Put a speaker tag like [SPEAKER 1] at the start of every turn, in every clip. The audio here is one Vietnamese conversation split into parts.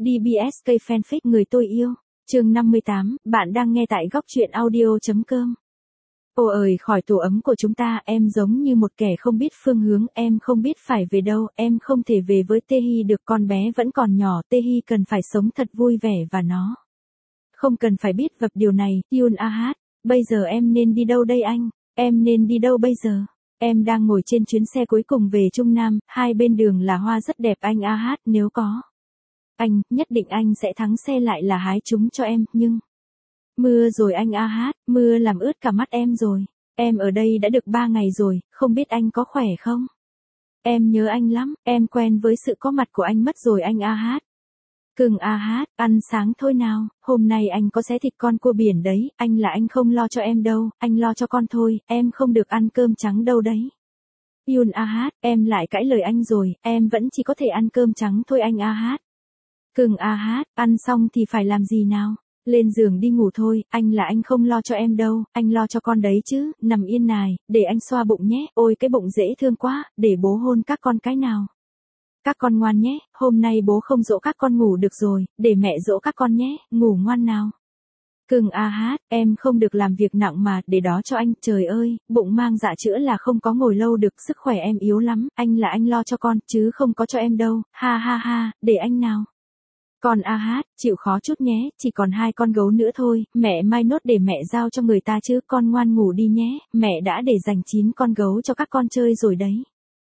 [SPEAKER 1] DBSK Fanfic người tôi yêu. Chương 58, bạn đang nghe tại góc truyện audio.com. Ô ơi khỏi tổ ấm của chúng ta, em giống như một kẻ không biết phương hướng, em không biết phải về đâu, em không thể về với Tehi được, con bé vẫn còn nhỏ, Tehi cần phải sống thật vui vẻ và nó không cần phải biết vập điều này. Yun Ahat, bây giờ em nên đi đâu đây anh? Em nên đi đâu bây giờ? Em đang ngồi trên chuyến xe cuối cùng về Trung Nam, hai bên đường là hoa rất đẹp anh Ahat, nếu có anh, nhất định anh sẽ thắng xe lại là hái chúng cho em, nhưng mưa rồi anh Ahat, mưa làm ướt cả mắt em rồi. Em ở đây đã được 3 ngày rồi, không biết anh có khỏe không? Em nhớ anh lắm, em quen với sự có mặt của anh mất rồi anh Ahat. Cưng Ahat, ăn sáng thôi nào, hôm nay anh có xé thịt con cua biển đấy, anh không lo cho em đâu, anh lo cho con thôi, em không được ăn cơm trắng đâu đấy. Yun Ahat, em lại cãi lời anh rồi, em vẫn chỉ có thể ăn cơm trắng thôi anh Ahat. Cưng Ahat, ăn xong thì phải làm gì nào? Lên giường đi ngủ thôi, anh không lo cho em đâu, anh lo cho con đấy chứ, nằm yên nài, để anh xoa bụng nhé, ôi cái bụng dễ thương quá, để bố hôn các con cái nào. Các con ngoan nhé, hôm nay bố không dỗ các con ngủ được rồi, để mẹ dỗ các con nhé, ngủ ngoan nào. Cưng Ahat, em không được làm việc nặng mà, để đó cho anh, trời ơi, bụng mang dạ chữa là không có ngồi lâu được, sức khỏe em yếu lắm, anh lo cho con, chứ không có cho em đâu, ha ha ha, để anh nào. Con Ahat, chịu khó chút nhé, chỉ còn 2 con gấu nữa thôi, mẹ mai nốt để mẹ giao cho người ta chứ, con ngoan ngủ đi nhé, mẹ đã để dành 9 con gấu cho các con chơi rồi đấy.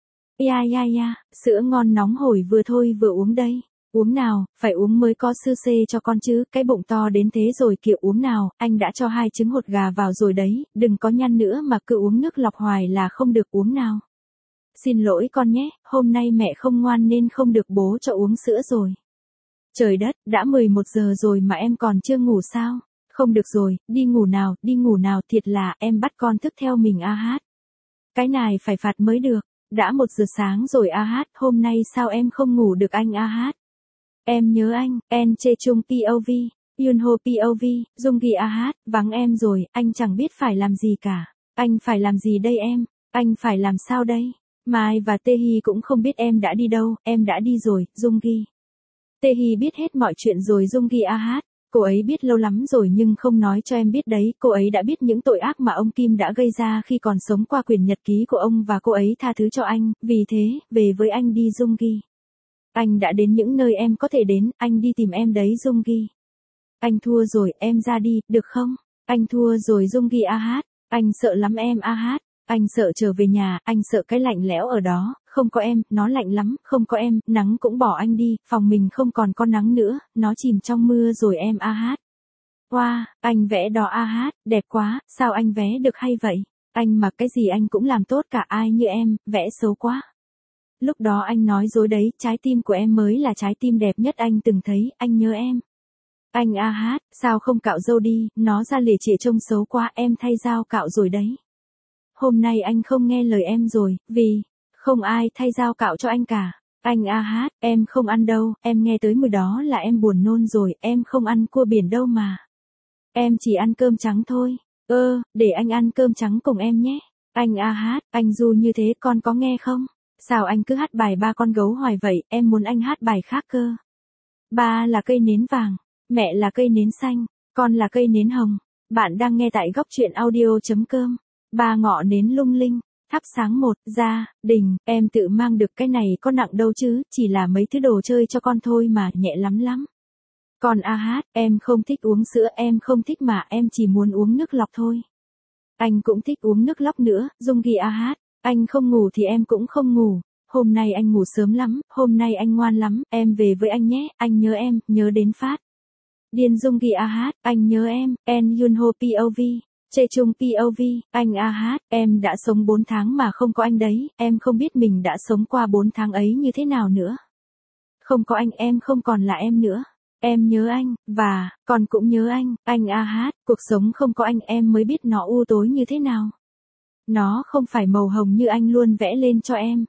[SPEAKER 1] Ya, sữa ngon nóng hổi vừa thôi vừa uống đây. Uống nào, phải uống mới có sư xê cho con chứ, cái bụng to đến thế rồi kìa, uống nào, anh đã cho 2 trứng hột gà vào rồi đấy, đừng có nhăn nữa mà cứ uống nước lọc hoài là không được, uống nào. Xin lỗi con nhé, hôm nay mẹ không ngoan nên không được bố cho uống sữa rồi. Trời đất, đã 11 giờ rồi mà em còn chưa ngủ sao? Không được rồi, đi ngủ nào, thiệt là em bắt con thức theo mình Ahat. Cái này phải phạt mới được, đã 1 giờ sáng rồi Ahat, hôm nay sao em không ngủ được anh Ahat? Em nhớ anh, En Chê Chung POV, Yunho POV, Jungi Ahat, vắng em rồi, anh chẳng biết phải làm gì cả. Anh phải làm gì đây em? Anh phải làm sao đây? Mai và Tehi cũng không biết em đã đi đâu, em đã đi rồi, Jungi. Tehi biết hết mọi chuyện rồi Jungi Ahat, cô ấy biết lâu lắm rồi nhưng không nói cho em biết đấy, cô ấy đã biết những tội ác mà ông Kim đã gây ra khi còn sống qua quyển nhật ký của ông và cô ấy tha thứ cho anh, vì thế, về với anh đi Jungi. Anh đã đến những nơi em có thể đến, anh đi tìm em đấy Jungi. Anh thua rồi, em ra đi, được không? Anh thua rồi Jungi Ahat, anh sợ lắm em Ahat. Anh sợ trở về nhà, anh sợ cái lạnh lẽo ở đó, không có em, nó lạnh lắm, không có em, nắng cũng bỏ anh đi, phòng mình không còn có nắng nữa, nó chìm trong mưa rồi em Ahat. Wow, anh vẽ đó Ahat, đẹp quá, sao anh vẽ được hay vậy? Anh mặc cái gì anh cũng làm tốt cả, ai như em, vẽ xấu quá. Lúc đó anh nói dối đấy, trái tim của em mới là trái tim đẹp nhất anh từng thấy, anh nhớ em. Anh Ahat, sao không cạo râu đi, nó ra lề chĩa trông xấu quá, em thay dao cạo rồi đấy. Hôm nay anh không nghe lời em rồi, vì không ai thay dao cạo cho anh cả. Anh Ahat, em không ăn đâu, em nghe tới mùi đó là em buồn nôn rồi, em không ăn cua biển đâu mà. Em chỉ ăn cơm trắng thôi. Để anh ăn cơm trắng cùng em nhé. Anh Ahat, anh Du như thế con có nghe không? Sao anh cứ hát bài 3 con gấu hoài vậy, em muốn anh hát bài khác cơ. Ba là cây nến vàng, mẹ là cây nến xanh, con là cây nến hồng. Bạn đang nghe tại góc truyện audio.com. 3 ngọn nến lung linh, thắp sáng một gia đình, em tự mang được cái này có nặng đâu chứ, chỉ là mấy thứ đồ chơi cho con thôi mà, nhẹ lắm. Còn Ahat, em không thích uống sữa, em không thích mà, em chỉ muốn uống nước lọc thôi. Anh cũng thích uống nước lọc nữa, Jungi Ahat, anh không ngủ thì em cũng không ngủ. Hôm nay anh ngủ sớm lắm, hôm nay anh ngoan lắm, em về với anh nhé, anh nhớ em, nhớ đến phát. Điên Jungi Ahat, anh nhớ em, En Yunho POV. Chê Chung POV, anh Ahat, em đã sống 4 tháng mà không có anh đấy, em không biết mình đã sống qua 4 tháng ấy như thế nào nữa. Không có anh em không còn là em nữa. Em nhớ anh, và, con cũng nhớ anh Ahat, cuộc sống không có anh em mới biết nó u tối như thế nào. Nó không phải màu hồng như anh luôn vẽ lên cho em.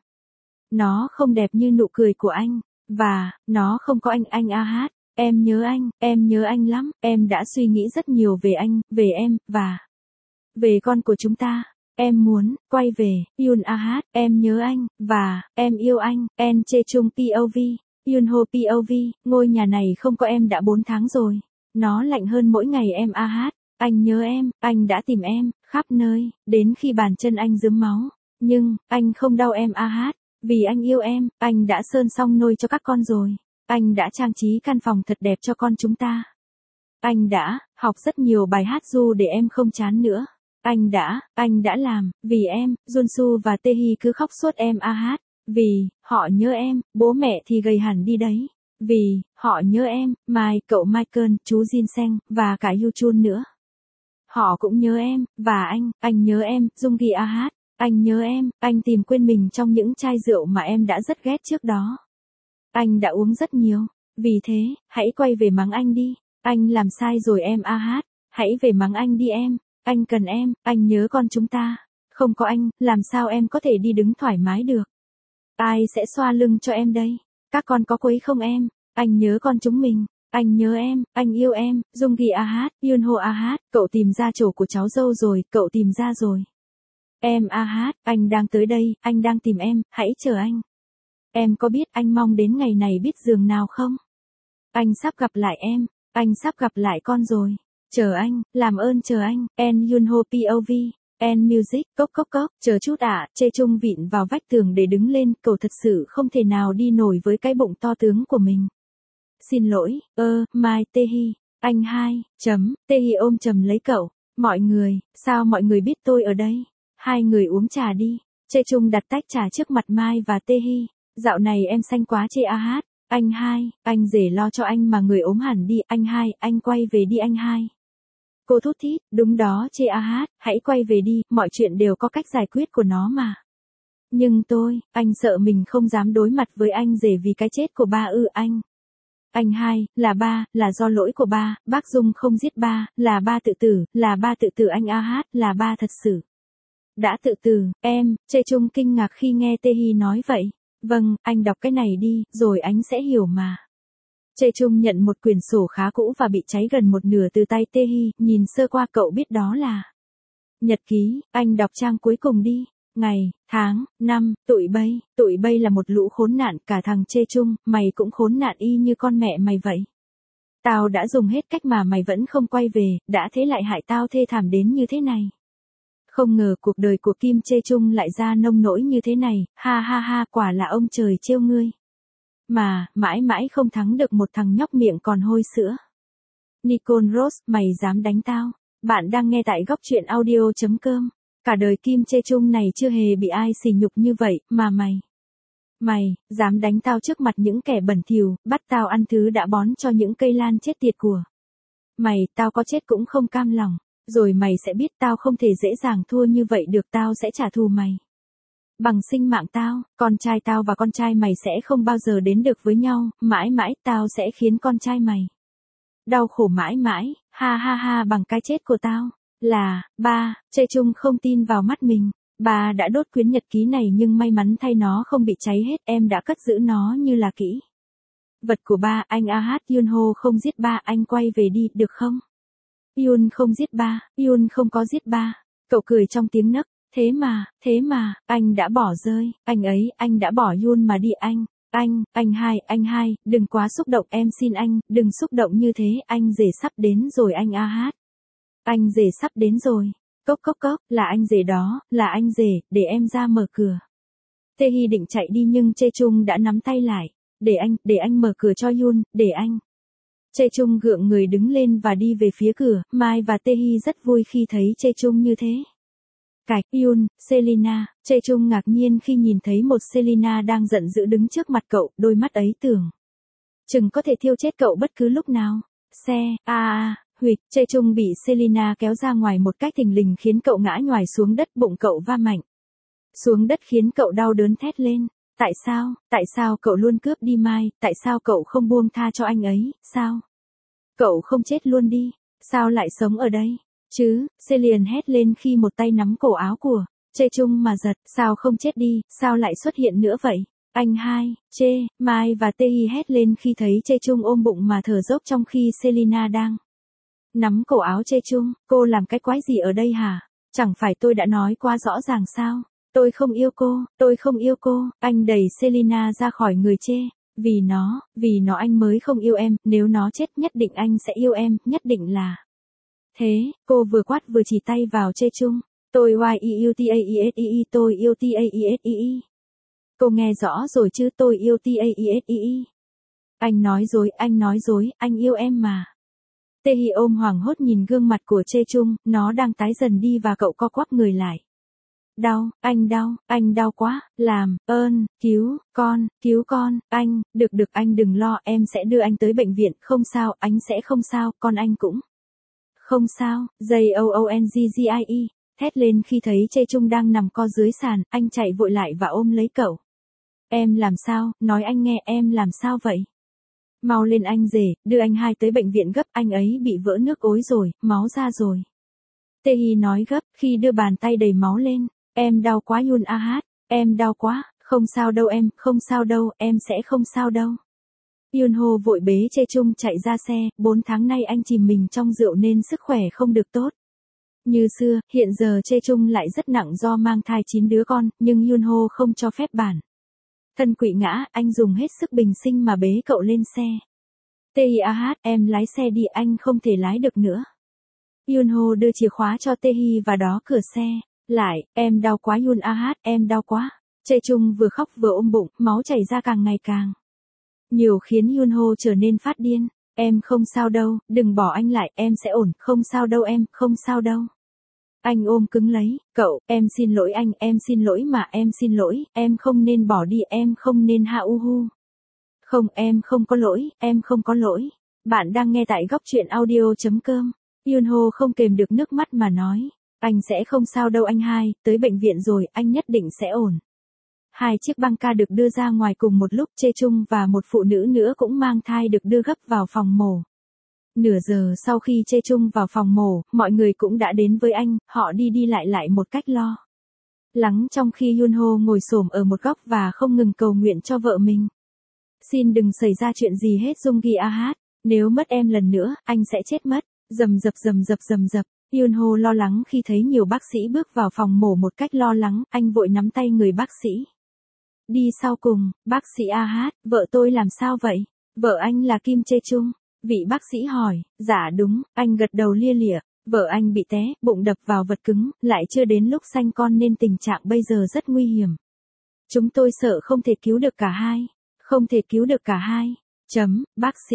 [SPEAKER 1] Nó không đẹp như nụ cười của anh, và, nó không có anh Ahat, em nhớ anh lắm, em đã suy nghĩ rất nhiều về anh, về em, và về con của chúng ta. Em muốn quay về. Yun Ahat, em nhớ anh và em yêu anh. En Chê Chung POV. Yunho POV, ngôi nhà này không có em đã 4 tháng rồi. Nó lạnh hơn mỗi ngày em AH. Anh nhớ em, anh đã tìm em, khắp nơi, đến khi bàn chân anh rướm máu. Nhưng, anh không đau em AH. Vì anh yêu em, anh đã sơn xong nôi cho các con rồi. Anh đã trang trí căn phòng thật đẹp cho con chúng ta. Anh đã học rất nhiều bài hát ru để em không chán nữa. Anh đã làm, vì em, Junsu và Taehi cứ khóc suốt em AH. Vì, họ nhớ em, bố mẹ thì gầy hẳn đi đấy. Vì, họ nhớ em, Mai, cậu Michael, chú Jin Seng, và cả Yuchun nữa. Họ cũng nhớ em, và anh nhớ em, Jungi AH. Anh nhớ em, anh tìm quên mình trong những chai rượu mà em đã rất ghét trước đó. Anh đã uống rất nhiều, vì thế, hãy quay về mắng anh đi. Anh làm sai rồi em AH. Hãy về mắng anh đi em, anh cần em, anh nhớ con chúng ta. Không có anh, làm sao em có thể đi đứng thoải mái được? Ai sẽ xoa lưng cho em đây? Các con có quấy không em? Anh nhớ con chúng mình. Anh nhớ em, anh yêu em, Jungi AH, Yunho AH, cậu tìm ra chỗ của cháu dâu rồi, cậu tìm ra rồi. Em AH, anh đang tới đây, anh đang tìm em, hãy chờ anh. Em có biết anh mong đến ngày này biết giường nào không? Anh sắp gặp lại em, anh sắp gặp lại con rồi. Chờ anh, làm ơn chờ anh, En Yunho POV. En Music, cốc cốc cốc, chờ chút ạ, Chê Chung vịn vào vách tường để đứng lên, cậu thật sự không thể nào đi nổi với cái bụng to tướng của mình. Xin lỗi, Mai Taehi, anh hai, Taehi ôm chầm lấy cậu. Mọi người, sao mọi người biết tôi ở đây? Hai người uống trà đi. Chê Chung đặt tách trà trước mặt Mai và Taehi. Dạo này em xanh quá Chê AH. Anh hai, anh rể lo cho anh mà người ốm hẳn đi, anh hai, anh quay về đi anh hai. Cô thút thít, đúng đó Chê AH, hãy quay về đi, mọi chuyện đều có cách giải quyết của nó mà. Nhưng anh sợ mình không dám đối mặt với anh rể vì cái chết của ba anh. Anh hai, là ba, là do lỗi của ba, bác Dung không giết ba, là ba tự tử, là ba tự tử anh AH, là ba thật sự. Đã tự tử, em, Chê Chung kinh ngạc khi nghe Taehi nói vậy. Vâng, anh đọc cái này đi, rồi anh sẽ hiểu mà. Chê Chung nhận một quyển sổ khá cũ và bị cháy gần một nửa từ tay Taehi, nhìn sơ qua cậu biết đó là nhật ký, anh đọc trang cuối cùng đi. Ngày, tháng, năm, tụi bay là một lũ khốn nạn, cả thằng Chê Chung, mày cũng khốn nạn y như con mẹ mày vậy. Tao đã dùng hết cách mà mày vẫn không quay về, đã thế lại hại tao thê thảm đến như thế này. Không ngờ cuộc đời của Kim Chê Chung lại ra nông nỗi như thế này, ha ha ha, quả là ông trời trêu ngươi. Mà, mãi mãi không thắng được một thằng nhóc miệng còn hôi sữa. Nicole Rose, mày dám đánh tao. Bạn đang nghe tại góc truyện audio.com. Cả đời Kim Chê Chung này chưa hề bị ai sỉ nhục như vậy, mà mày, dám đánh tao trước mặt những kẻ bẩn thỉu, bắt tao ăn thứ đã bón cho những cây lan chết tiệt của mày, tao có chết cũng không cam lòng. Rồi mày sẽ biết tao không thể dễ dàng thua như vậy được, tao sẽ trả thù mày. Bằng sinh mạng tao, con trai tao và con trai mày sẽ không bao giờ đến được với nhau, mãi mãi tao sẽ khiến con trai mày đau khổ mãi mãi, ha ha ha bằng cái chết của tao. Là, ba, Chê Chung không tin vào mắt mình. Ba đã đốt quyển nhật ký này nhưng may mắn thay nó không bị cháy hết, em đã cất giữ nó như là kỹ vật của ba, anh AH Yunho không giết ba, anh quay về đi, được không? Yun không giết ba, Yun không có giết ba. Cậu cười trong tiếng nấc, thế mà, anh đã bỏ rơi, anh đã bỏ Yun mà đi anh hai, đừng quá xúc động em xin anh, đừng xúc động như thế, anh rể sắp đến rồi anh AH. Anh rể sắp đến rồi. Cốc cốc cốc, là anh rể đó, là anh rể, để em ra mở cửa. Taehi định chạy đi nhưng Chê Chung đã nắm tay lại. Để anh mở cửa cho Yun, để anh. Chê Chung gượng người đứng lên và đi về phía cửa, Mai và Taehi rất vui khi thấy Chê Chung như thế. Cạch, Yun, Selina, Chê Chung ngạc nhiên khi nhìn thấy một Selina đang giận dữ đứng trước mặt cậu, đôi mắt ấy tưởng chừng có thể thiêu chết cậu bất cứ lúc nào. Huỵch, Chê Chung bị Selina kéo ra ngoài một cách thình lình khiến cậu ngã nhoài xuống đất, bụng cậu va mạnh xuống đất khiến cậu đau đớn thét lên. Tại sao cậu luôn cướp đi Mai, tại sao cậu không buông tha cho anh ấy, sao? Cậu không chết luôn đi, sao lại sống ở đây? Chứ, Selina hét lên khi một tay nắm cổ áo của Chê Chung mà giật, sao không chết đi, sao lại xuất hiện nữa vậy? Anh hai, Mai và Taehi hét lên khi thấy Chê Chung ôm bụng mà thở dốc trong khi Selina đang nắm cổ áo Chê Chung. Cô làm cái quái gì ở đây hả? Chẳng phải tôi đã nói quá rõ ràng sao? Tôi không yêu cô, anh đẩy Selina ra khỏi người Chê Vì nó anh mới không yêu em, nếu nó chết nhất định anh sẽ yêu em, nhất định là. Thế, cô vừa quát vừa chỉ tay vào Chê Chung. Tôi YEUTAESEE, tôi yêu TAESEE. Cô nghe rõ rồi chứ, tôi yêu TAESEE. Anh nói dối, anh yêu em mà. Tae-hee ôm hoảng hốt nhìn gương mặt của Chê Chung, nó đang tái dần đi và cậu co quắp người lại. Đau, anh đau quá, làm ơn, cứu con, anh, được anh đừng lo, em sẽ đưa anh tới bệnh viện, không sao, anh sẽ không sao, con anh cũng. Không sao, JOONGGIE, thét lên khi thấy Chê Chung đang nằm co dưới sàn, anh chạy vội lại và ôm lấy cậu. Em làm sao, nói anh nghe em làm sao vậy? Mau lên anh rể, đưa anh hai tới bệnh viện gấp, anh ấy bị vỡ nước ối rồi, máu ra rồi. Tae-hee nói gấp, khi đưa bàn tay đầy máu lên. Em đau quá Yoon Ah, em đau quá, không sao đâu em, không sao đâu, em sẽ không sao đâu. Yoon Ho vội bế Chê Chung chạy ra xe, 4 tháng nay anh chìm mình trong rượu nên sức khỏe không được tốt. Như xưa, hiện giờ Chê Chung lại rất nặng do mang thai 9 đứa con, nhưng Yoon Ho không cho phép bản. Thân quỵ ngã, anh dùng hết sức bình sinh mà bế cậu lên xe. Tae-hee em lái xe đi, anh không thể lái được nữa. Yoon Ho đưa chìa khóa cho Tae-hee và đóng cửa xe. Lại, em đau quá Yoon Ah, em đau quá. Chê Chung vừa khóc vừa ôm bụng, máu chảy ra càng ngày càng nhiều khiến Yoon Ho trở nên phát điên. Em không sao đâu, đừng bỏ anh lại, em sẽ ổn, không sao đâu em, không sao đâu. Anh ôm cứng lấy, cậu, em xin lỗi anh, em xin lỗi mà, em xin lỗi, em không nên bỏ đi, em không nên hạ uhu. Không, em không có lỗi, em không có lỗi. Bạn đang nghe tại góc truyện audio.com. Yoon Ho không kềm được nước mắt mà nói. Anh sẽ không sao đâu anh hai, tới bệnh viện rồi, anh nhất định sẽ ổn. 2 chiếc băng ca được đưa ra ngoài cùng một lúc, Chê Chung và một phụ nữ nữa cũng mang thai được đưa gấp vào phòng mổ. Nửa giờ sau khi Chê Chung vào phòng mổ, mọi người cũng đã đến với anh, họ đi lại một cách lo lắng trong khi Yoon Ho ngồi xổm ở một góc và không ngừng cầu nguyện cho vợ mình. Xin đừng xảy ra chuyện gì hết Jung-gi Ah, nếu mất em lần nữa, anh sẽ chết mất. Rầm rập. Yoon Ho lo lắng khi thấy nhiều bác sĩ bước vào phòng mổ một cách lo lắng, anh vội nắm tay người bác sĩ. Đi sau cùng, bác sĩ Ah, vợ tôi làm sao vậy? Vợ anh là Kim Chê Chung. Vị bác sĩ hỏi, dạ đúng, anh gật đầu lia lịa. Vợ anh bị té, bụng đập vào vật cứng, lại chưa đến lúc sanh con nên tình trạng bây giờ rất nguy hiểm. Chúng tôi sợ không thể cứu được cả hai. Không thể cứu được cả hai. Bác sĩ,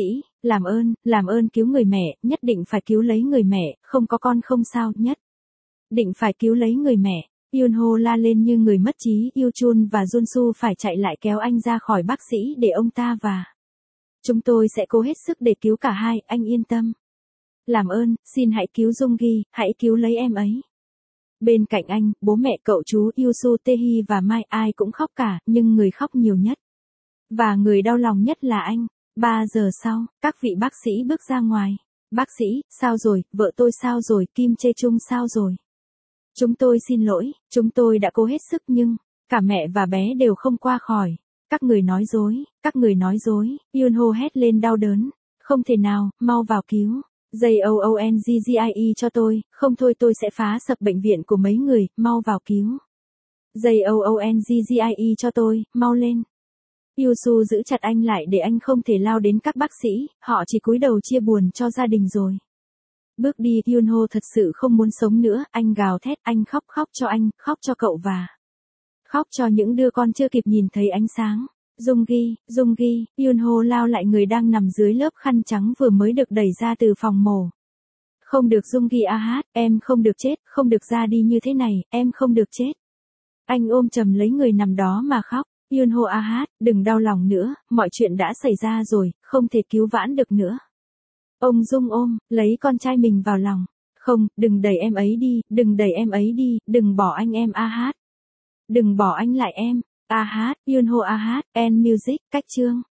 [SPEAKER 1] làm ơn cứu người mẹ, nhất định phải cứu lấy người mẹ, không có con không sao, nhất định phải cứu lấy người mẹ. Yoon Ho la lên như người mất trí, Yoo Chun và Jun Su phải chạy lại kéo anh ra khỏi bác sĩ để ông ta và chúng tôi sẽ cố hết sức để cứu cả hai, anh yên tâm. Làm ơn, xin hãy cứu Jung-gi, hãy cứu lấy em ấy. Bên cạnh anh, bố mẹ cậu chú Yoo-su, Tae-hee và Mai ai cũng khóc cả, nhưng người khóc nhiều nhất và người đau lòng nhất là anh. 3 giờ sau, các vị bác sĩ bước ra ngoài. Bác sĩ, sao rồi, vợ tôi sao rồi, Kim Chê Chung sao rồi? Chúng tôi xin lỗi, chúng tôi đã cố hết sức nhưng, cả mẹ và bé đều không qua khỏi. Các người nói dối, Yoon Ho hét lên đau đớn. Không thể nào, mau vào cứu. JOONGGIE cho tôi, không thôi tôi sẽ phá sập bệnh viện của mấy người, mau vào cứu. JOONGGIE cho tôi, mau lên. Yoo-su giữ chặt anh lại để anh không thể lao đến các bác sĩ, họ chỉ cúi đầu chia buồn cho gia đình rồi. Bước đi, Yoon Ho thật sự không muốn sống nữa, anh gào thét, anh khóc cho anh, khóc cho cậu và khóc cho những đứa con chưa kịp nhìn thấy ánh sáng. Jung-gi, Yoon Ho lao lại người đang nằm dưới lớp khăn trắng vừa mới được đẩy ra từ phòng mổ. Không được Jung-gi Ah, em không được chết, không được ra đi như thế này, em không được chết. Anh ôm chầm lấy người nằm đó mà khóc. Yoon Ho Ah, đừng đau lòng nữa, mọi chuyện đã xảy ra rồi, không thể cứu vãn được nữa. Ông Dung ôm, lấy con trai mình vào lòng. Không, đừng đẩy em ấy đi, đừng bỏ anh em Ah. Đừng bỏ anh lại em. Ah, Yoon Ho Ah, End Music, cách chương.